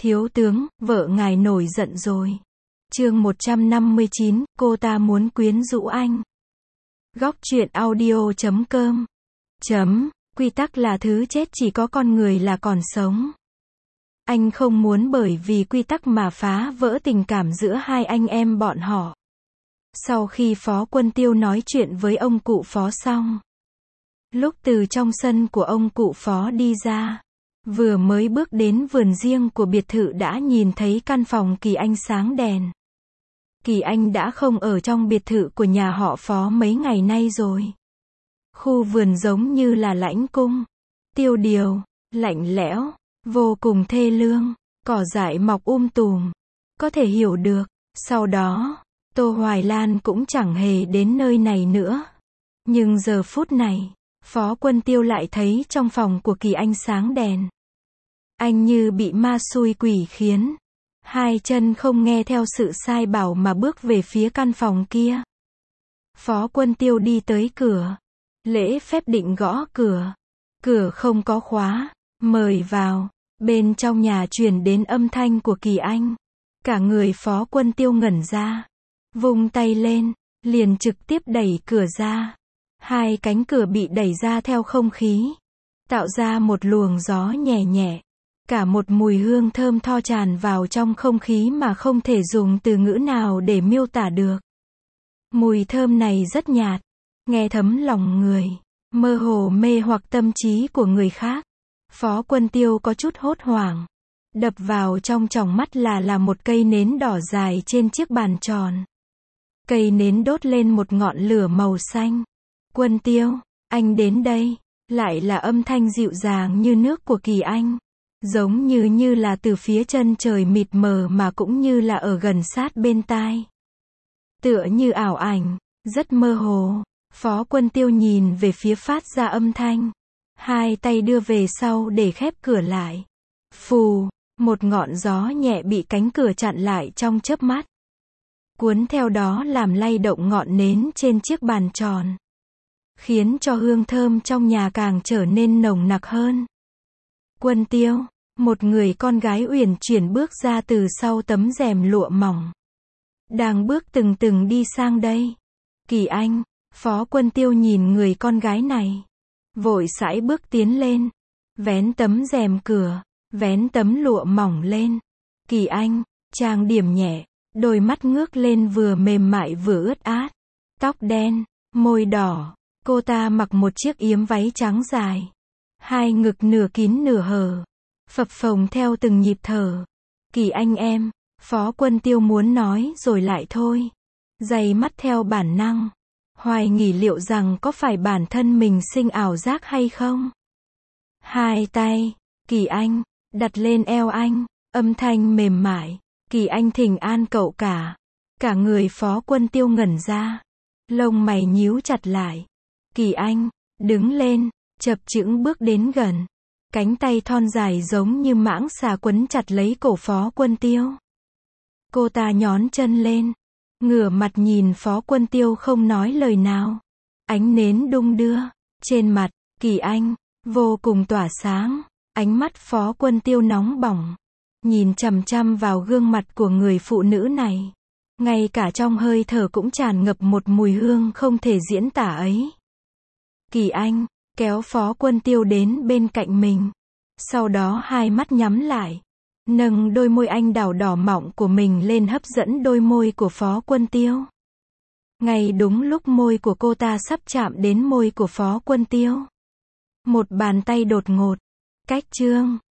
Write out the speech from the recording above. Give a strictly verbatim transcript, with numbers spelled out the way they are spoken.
Thiếu tướng, vợ ngài nổi giận rồi. Chương một trăm năm mươi chín, cô ta muốn quyến rũ anh. Góc truyện audio chấm com. Chấm, quy tắc là thứ chết, chỉ có con người là còn sống. Anh không muốn bởi vì quy tắc mà phá vỡ tình cảm giữa hai anh em bọn họ. Sau khi Phó Quân Tiêu nói chuyện với ông cụ Phó xong, lúc từ trong sân của ông cụ Phó đi ra, vừa mới bước đến vườn riêng của biệt thự đã nhìn thấy căn phòng Kỳ Anh sáng đèn. Kỳ Anh đã không ở trong biệt thự của nhà họ Phó mấy ngày nay rồi. Khu vườn giống như là lãnh cung, tiêu điều, lạnh lẽo, vô cùng thê lương, cỏ dại mọc um tùm. Có thể hiểu được, sau đó, Tô Hoài Lan cũng chẳng hề đến nơi này nữa. Nhưng giờ phút này, Phó Quân Tiêu lại thấy trong phòng của Kỳ Anh sáng đèn. Anh như bị ma xui quỷ khiến. Hai chân không nghe theo sự sai bảo mà bước về phía căn phòng kia. Phó Quân Tiêu đi tới cửa. Lễ phép định gõ cửa. Cửa không có khóa. Mời vào. Bên trong nhà truyền đến âm thanh của Kỳ Anh. Cả người Phó Quân Tiêu ngẩn ra. Vung tay lên, liền trực tiếp đẩy cửa ra. Hai cánh cửa bị đẩy ra theo không khí, tạo ra một luồng gió nhẹ nhẹ. Cả một mùi hương thơm tho tràn vào trong không khí mà không thể dùng từ ngữ nào để miêu tả được. Mùi thơm này rất nhạt, nghe thấm lòng người, mơ hồ mê hoặc tâm trí của người khác. Phó Quân Tiêu có chút hốt hoảng. Đập vào trong tròng mắt là là một cây nến đỏ dài trên chiếc bàn tròn. Cây nến đốt lên một ngọn lửa màu xanh. Quân Tiêu, anh đến đây. Lại là âm thanh dịu dàng như nước của Kỳ Anh. Giống như như là từ phía chân trời mịt mờ mà cũng như là ở gần sát bên tai. Tựa như ảo ảnh, rất mơ hồ. Phó Quân Tiêu nhìn về phía phát ra âm thanh. Hai tay đưa về sau để khép cửa lại. Phù, một ngọn gió nhẹ bị cánh cửa chặn lại trong chớp mắt. Cuốn theo đó làm lay động ngọn nến trên chiếc bàn tròn. Khiến cho hương thơm trong nhà càng trở nên nồng nặc hơn. Quân Tiêu, một người con gái uyển chuyển bước ra từ sau tấm rèm lụa mỏng. Đang bước từng từng đi sang đây. Kỳ Anh, Phó Quân Tiêu nhìn người con gái này. Vội sải bước tiến lên. Vén tấm rèm cửa, vén tấm lụa mỏng lên. Kỳ Anh, trang điểm nhẹ, đôi mắt ngước lên vừa mềm mại vừa ướt át. Tóc đen, môi đỏ. Cô ta mặc một chiếc yếm váy trắng dài. Hai ngực nửa kín nửa hở. Phập phồng theo từng nhịp thở. Kỳ Anh em, Phó Quân Tiêu muốn nói rồi lại thôi. Dày mắt theo bản năng. Hoài nghi liệu rằng có phải bản thân mình sinh ảo giác hay không. Hai tay, Kỳ Anh, đặt lên eo anh. Âm thanh mềm mại. Kỳ Anh thỉnh an cậu cả. Cả người Phó Quân Tiêu ngẩn ra. Lông mày nhíu chặt lại. Kỳ Anh, đứng lên, chập chững bước đến gần. Cánh tay thon dài giống như mãng xà quấn chặt lấy cổ Phó Quân Tiêu. Cô ta nhón chân lên, ngửa mặt nhìn Phó Quân Tiêu không nói lời nào. Ánh nến đung đưa, trên mặt, Kỳ Anh, vô cùng tỏa sáng. Ánh mắt Phó Quân Tiêu nóng bỏng. Nhìn chằm chằm vào gương mặt của người phụ nữ này. Ngay cả trong hơi thở cũng tràn ngập một mùi hương không thể diễn tả ấy. Kỳ Anh, kéo Phó Quân Tiêu đến bên cạnh mình. Sau đó hai mắt nhắm lại. Nâng đôi môi anh đào đỏ mọng của mình lên hấp dẫn đôi môi của Phó Quân Tiêu. Ngay đúng lúc môi của cô ta sắp chạm đến môi của Phó Quân Tiêu. Một bàn tay đột ngột, cách chương,